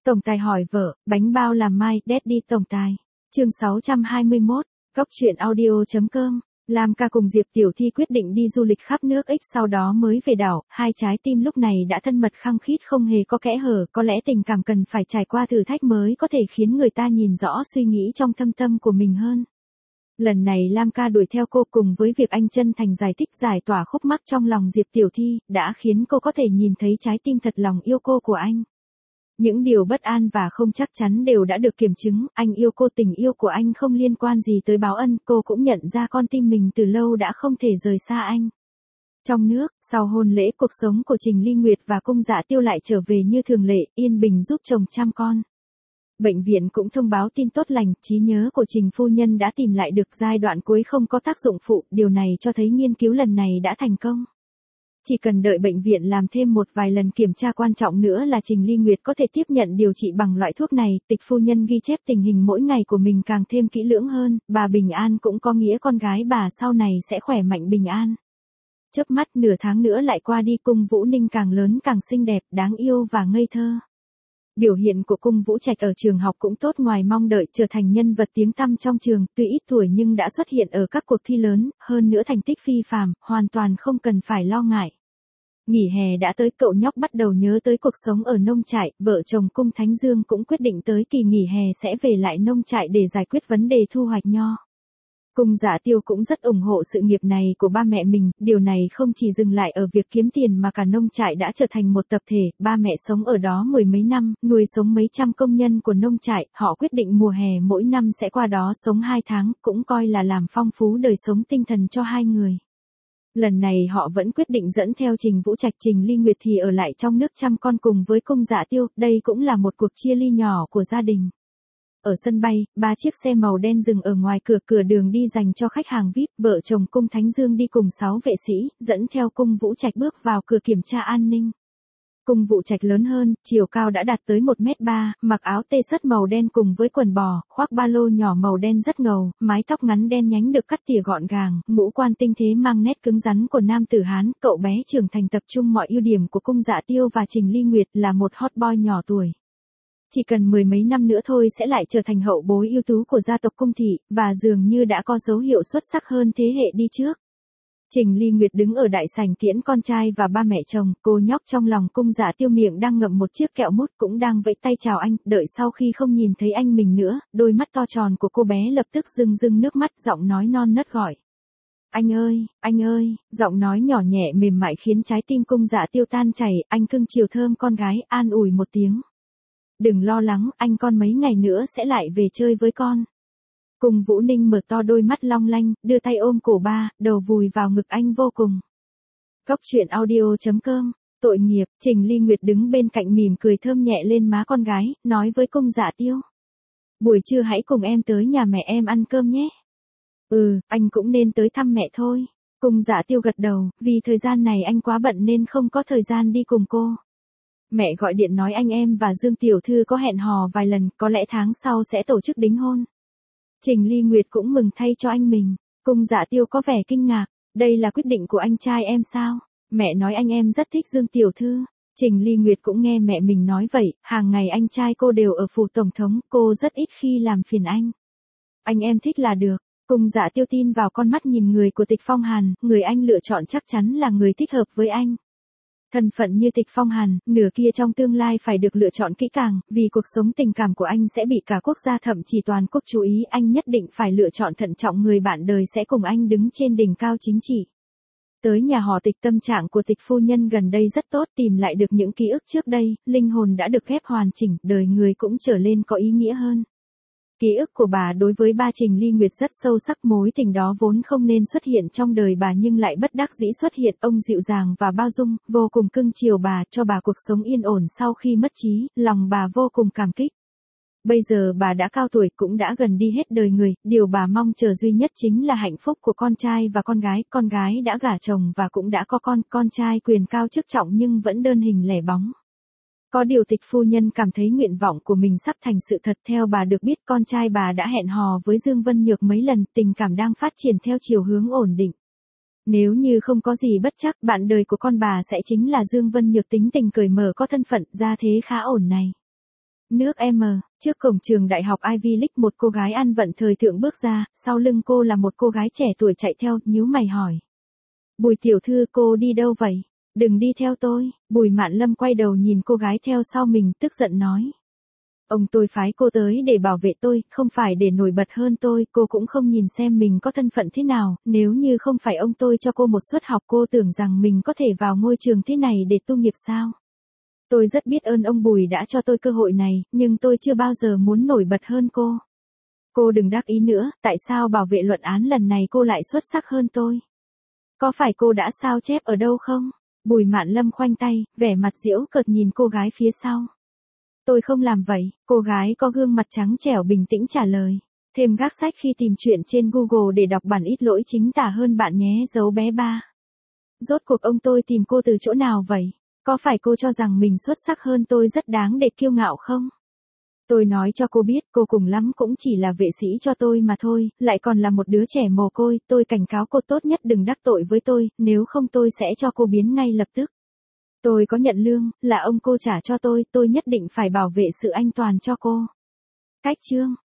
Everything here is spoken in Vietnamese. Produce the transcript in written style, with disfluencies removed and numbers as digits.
Tổng tài hỏi vợ, bánh bao làm mai, Daddy tổng tài. Chương 621, Góc truyện audio.com. Lam Ca cùng Diệp Tiểu Thi quyết định đi du lịch khắp nước X sau đó mới về đảo, hai trái tim lúc này đã thân mật khăng khít không hề có kẽ hở, có lẽ tình cảm cần phải trải qua thử thách mới có thể khiến người ta nhìn rõ suy nghĩ trong thâm tâm của mình hơn. Lần này Lam Ca đuổi theo cô cùng với việc anh chân thành giải thích giải tỏa khúc mắc trong lòng Diệp Tiểu Thi, đã khiến cô có thể nhìn thấy trái tim thật lòng yêu cô của anh. Những điều bất an và không chắc chắn đều đã được kiểm chứng, anh yêu cô, tình yêu của anh không liên quan gì tới báo ân, cô cũng nhận ra con tim mình từ lâu đã không thể rời xa anh. Trong nước, sau hôn lễ cuộc sống của Trình Ly Nguyệt và Cung Dạ Tiêu lại trở về như thường lệ, yên bình giúp chồng chăm con. Bệnh viện cũng thông báo tin tốt lành, trí nhớ của Trình phu nhân đã tìm lại được giai đoạn cuối không có tác dụng phụ, điều này cho thấy nghiên cứu lần này đã thành công. Chỉ cần đợi bệnh viện làm thêm một vài lần kiểm tra quan trọng nữa là Trình Ly Nguyệt có thể tiếp nhận điều trị bằng loại thuốc này. Tịch phu nhân ghi chép tình hình mỗi ngày của mình càng thêm kỹ lưỡng hơn, bà bình an cũng có nghĩa con gái bà sau này sẽ khỏe mạnh bình an. Chớp mắt nửa tháng nữa lại qua đi, Cung Vũ Ninh càng lớn càng xinh đẹp, đáng yêu và ngây thơ. Biểu hiện của Cung Vũ Trạch ở trường học cũng tốt ngoài mong đợi, trở thành nhân vật tiếng tăm trong trường, tuy ít tuổi nhưng đã xuất hiện ở các cuộc thi lớn, hơn nữa thành tích phi phàm, hoàn toàn không cần phải lo ngại. Nghỉ hè đã tới, cậu nhóc bắt đầu nhớ tới cuộc sống ở nông trại, vợ chồng Cung Thánh Dương cũng quyết định tới kỳ nghỉ hè sẽ về lại nông trại để giải quyết vấn đề thu hoạch nho. Cung Dạ Tiêu cũng rất ủng hộ sự nghiệp này của ba mẹ mình, điều này không chỉ dừng lại ở việc kiếm tiền mà cả nông trại đã trở thành một tập thể, ba mẹ sống ở đó mười mấy năm, nuôi sống mấy trăm công nhân của nông trại, họ quyết định mùa hè mỗi năm sẽ qua đó sống 2 tháng, cũng coi là làm phong phú đời sống tinh thần cho hai người. Lần này họ vẫn quyết định dẫn theo Trình Vũ Trạch, Trình Ly Nguyệt thì ở lại trong nước chăm con cùng với Cung Dạ Tiêu, đây cũng là một cuộc chia ly nhỏ của gia đình. Ở sân bay, 3 chiếc xe màu đen dừng ở ngoài cửa đường đi dành cho khách hàng VIP, vợ chồng Cung Thánh Dương đi cùng 6 vệ sĩ, dẫn theo Cung Vũ Trạch bước vào cửa kiểm tra an ninh. Cung Vũ Trạch lớn hơn, chiều cao đã đạt tới 1m3, mặc áo t-shirt màu đen cùng với quần bò, khoác ba lô nhỏ màu đen rất ngầu, mái tóc ngắn đen nhánh được cắt tỉa gọn gàng, ngũ quan tinh tế mang nét cứng rắn của nam tử Hán, cậu bé trưởng thành tập trung mọi ưu điểm của Cung Dạ Tiêu và Trình Ly Nguyệt, là một hot boy nhỏ tuổi. Chỉ cần mười mấy năm nữa thôi sẽ lại trở thành hậu bối ưu tú của gia tộc Cung thị, và dường như đã có dấu hiệu xuất sắc hơn thế hệ đi trước. Trình Ly Nguyệt đứng ở đại sảnh tiễn con trai và ba mẹ chồng, cô nhóc trong lòng Cung Dạ Tiêu miệng đang ngậm một chiếc kẹo mút cũng đang vẫy tay chào anh, đợi sau khi không nhìn thấy anh mình nữa, đôi mắt to tròn của cô bé lập tức rưng rưng nước mắt, giọng nói non nớt gọi. Anh ơi, giọng nói nhỏ nhẹ mềm mại khiến trái tim Cung Dạ Tiêu tan chảy, anh cưng chiều thơm con gái, an ủi một tiếng. Đừng lo lắng, anh con mấy ngày nữa sẽ lại về chơi với con. Cung Vũ Ninh mở to đôi mắt long lanh, đưa tay ôm cổ ba, đầu vùi vào ngực anh vô cùng. Góc truyện audio.com, tội nghiệp, Trình Ly Nguyệt đứng bên cạnh mỉm cười thơm nhẹ lên má con gái, nói với Cung Dạ Tiêu. Buổi trưa hãy cùng em tới nhà mẹ em ăn cơm nhé. Anh cũng nên tới thăm mẹ thôi. Cung Dạ Tiêu gật đầu, vì thời gian này anh quá bận nên không có thời gian đi cùng cô. Mẹ gọi điện nói anh em và Dương Tiểu Thư có hẹn hò vài lần, có lẽ tháng sau sẽ tổ chức đính hôn. Trình Ly Nguyệt cũng mừng thay cho anh mình. Cung Dạ Tiêu có vẻ kinh ngạc, đây là quyết định của anh trai em sao? Mẹ nói anh em rất thích Dương Tiểu Thư. Trình Ly Nguyệt cũng nghe mẹ mình nói vậy, hàng ngày anh trai cô đều ở phủ tổng thống, cô rất ít khi làm phiền anh. Anh em thích là được. Cung Dạ Tiêu tin vào con mắt nhìn người của Tịch Phong Hàn, người anh lựa chọn chắc chắn là người thích hợp với anh. Thân phận như Tịch Phong Hàn, nửa kia trong tương lai phải được lựa chọn kỹ càng, vì cuộc sống tình cảm của anh sẽ bị cả quốc gia thậm chí toàn quốc chú ý, anh nhất định phải lựa chọn thận trọng người bạn đời sẽ cùng anh đứng trên đỉnh cao chính trị. Tới nhà họ Tịch, tâm trạng của Tịch phu nhân gần đây rất tốt, tìm lại được những ký ức trước đây, linh hồn đã được ghép hoàn chỉnh, đời người cũng trở lên có ý nghĩa hơn. Ký ức của bà đối với ba Trình Ly Nguyệt rất sâu sắc, mối tình đó vốn không nên xuất hiện trong đời bà nhưng lại bất đắc dĩ xuất hiện, ông dịu dàng và bao dung, vô cùng cưng chiều bà, cho bà cuộc sống yên ổn sau khi mất trí, lòng bà vô cùng cảm kích. Bây giờ bà đã cao tuổi cũng đã gần đi hết đời người, điều bà mong chờ duy nhất chính là hạnh phúc của con trai và con gái đã gả chồng và cũng đã có con trai quyền cao chức trọng nhưng vẫn đơn hình lẻ bóng. Có điều Tịch phu nhân cảm thấy nguyện vọng của mình sắp thành sự thật, theo bà được biết con trai bà đã hẹn hò với Dương Vân Nhược mấy lần, tình cảm đang phát triển theo chiều hướng ổn định. Nếu như không có gì bất trắc, bạn đời của con bà sẽ chính là Dương Vân Nhược, tính tình cởi mở, có thân phận, gia thế khá ổn này. Nước M, trước cổng trường đại học Ivy League một cô gái ăn vận thời thượng bước ra, sau lưng cô là một cô gái trẻ tuổi chạy theo, nhíu mày hỏi. Bùi tiểu thư cô đi đâu vậy? Đừng đi theo tôi, Bùi Mạn Lâm quay đầu nhìn cô gái theo sau mình, tức giận nói. Ông tôi phái cô tới để bảo vệ tôi, không phải để nổi bật hơn tôi, cô cũng không nhìn xem mình có thân phận thế nào, nếu như không phải ông tôi cho cô một suất học cô tưởng rằng mình có thể vào ngôi trường thế này để tu nghiệp sao? Tôi rất biết ơn ông Bùi đã cho tôi cơ hội này, nhưng tôi chưa bao giờ muốn nổi bật hơn cô. Cô đừng đắc ý nữa, tại sao bảo vệ luận án lần này cô lại xuất sắc hơn tôi? Có phải cô đã sao chép ở đâu không? Bùi Mạn Lâm khoanh tay, vẻ mặt giễu cợt nhìn cô gái phía sau. Tôi không làm vậy, cô gái có gương mặt trắng trẻo bình tĩnh trả lời. Thêm gác sách khi tìm chuyện trên Google để đọc bản ít lỗi chính tả hơn bạn nhé dấu bé ba. Rốt cuộc ông tôi tìm cô từ chỗ nào vậy? Có phải cô cho rằng mình xuất sắc hơn tôi rất đáng để kiêu ngạo không? Tôi nói cho cô biết cô cùng lắm cũng chỉ là vệ sĩ cho tôi mà thôi, lại còn là một đứa trẻ mồ côi, tôi cảnh cáo cô tốt nhất đừng đắc tội với tôi, nếu không tôi sẽ cho cô biến ngay lập tức. Tôi có nhận lương, là ông cô trả cho tôi nhất định phải bảo vệ sự an toàn cho cô. Cách chương